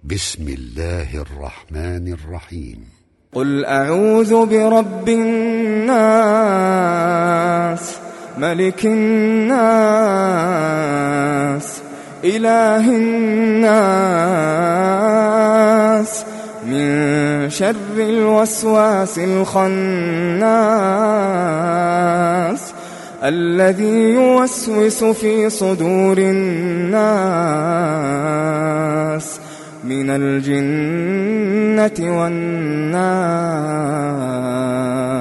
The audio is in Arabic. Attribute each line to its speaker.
Speaker 1: بسم الله الرحمن الرحيم.
Speaker 2: قل أعوذ برب الناس ملك الناس إله الناس من شر الوسواس الخناس الذي يوسوس في صدور الناس من الجنة والناس.